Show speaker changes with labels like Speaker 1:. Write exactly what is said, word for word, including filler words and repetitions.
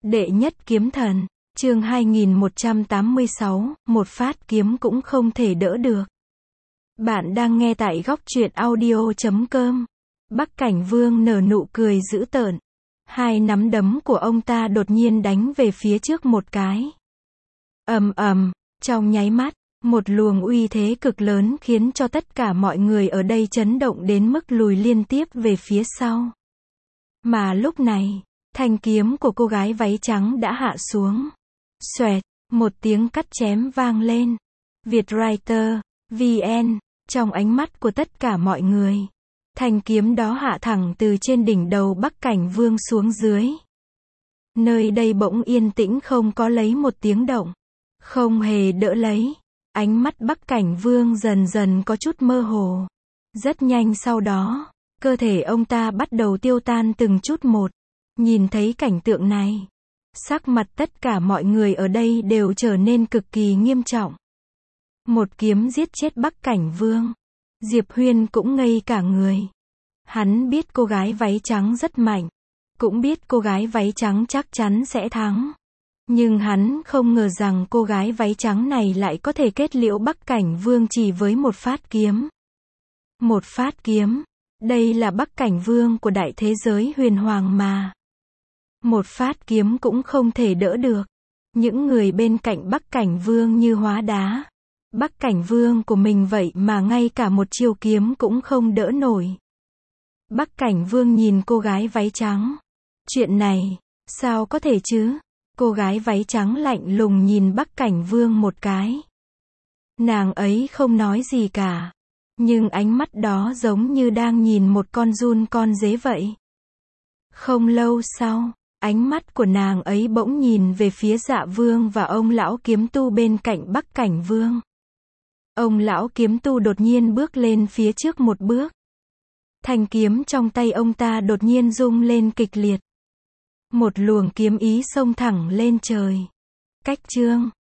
Speaker 1: Đệ nhất kiếm thần, chương hai nghìn một trăm tám mươi sáu, một phát kiếm cũng không thể đỡ được. Bạn đang nghe tại góc truyện audio chấm com. Bắc Cảnh Vương nở nụ cười dữ tợn. Hai nắm đấm của ông ta đột nhiên đánh về phía trước một cái. Ầm ầm, trong nháy mắt, một luồng uy thế cực lớn khiến cho tất cả mọi người ở đây chấn động đến mức lùi liên tiếp về phía sau. Mà lúc này, thanh kiếm của cô gái váy trắng đã hạ xuống. Xoẹt, một tiếng cắt chém vang lên. Vietwriter, vê en, trong ánh mắt của tất cả mọi người, thanh kiếm đó hạ thẳng từ trên đỉnh đầu Bắc Cảnh Vương xuống dưới. Nơi đây bỗng yên tĩnh không có lấy một tiếng động. Không hề đỡ lấy. Ánh mắt Bắc Cảnh Vương dần dần có chút mơ hồ. Rất nhanh sau đó, cơ thể ông ta bắt đầu tiêu tan từng chút một. Nhìn thấy cảnh tượng này, sắc mặt tất cả mọi người ở đây đều trở nên cực kỳ nghiêm trọng. Một kiếm giết chết Bắc Cảnh Vương. Diệp Huyên cũng ngây cả người. Hắn biết cô gái váy trắng rất mạnh, cũng biết cô gái váy trắng chắc chắn sẽ thắng. Nhưng hắn không ngờ rằng cô gái váy trắng này lại có thể kết liễu Bắc Cảnh Vương chỉ với một phát kiếm. Một phát kiếm. Đây là Bắc Cảnh Vương của đại thế giới huyền hoàng mà. Một phát kiếm cũng không thể đỡ được. Những người bên cạnh Bắc Cảnh Vương như hóa đá. Bắc Cảnh Vương của mình vậy mà ngay cả một chiêu kiếm cũng không đỡ nổi. Bắc Cảnh Vương nhìn cô gái váy trắng. Chuyện này, sao có thể chứ? Cô gái váy trắng lạnh lùng nhìn Bắc Cảnh Vương một cái. Nàng ấy không nói gì cả. Nhưng ánh mắt đó giống như đang nhìn một con giun con dế vậy. Không lâu sau, ánh mắt của nàng ấy bỗng nhìn về phía Dạ Vương và ông lão kiếm tu bên cạnh Bắc Cảnh Vương. Ông lão kiếm tu đột nhiên bước lên phía trước một bước. Thanh kiếm trong tay ông ta đột nhiên rung lên kịch liệt. Một luồng kiếm ý xông thẳng lên trời. Cách chương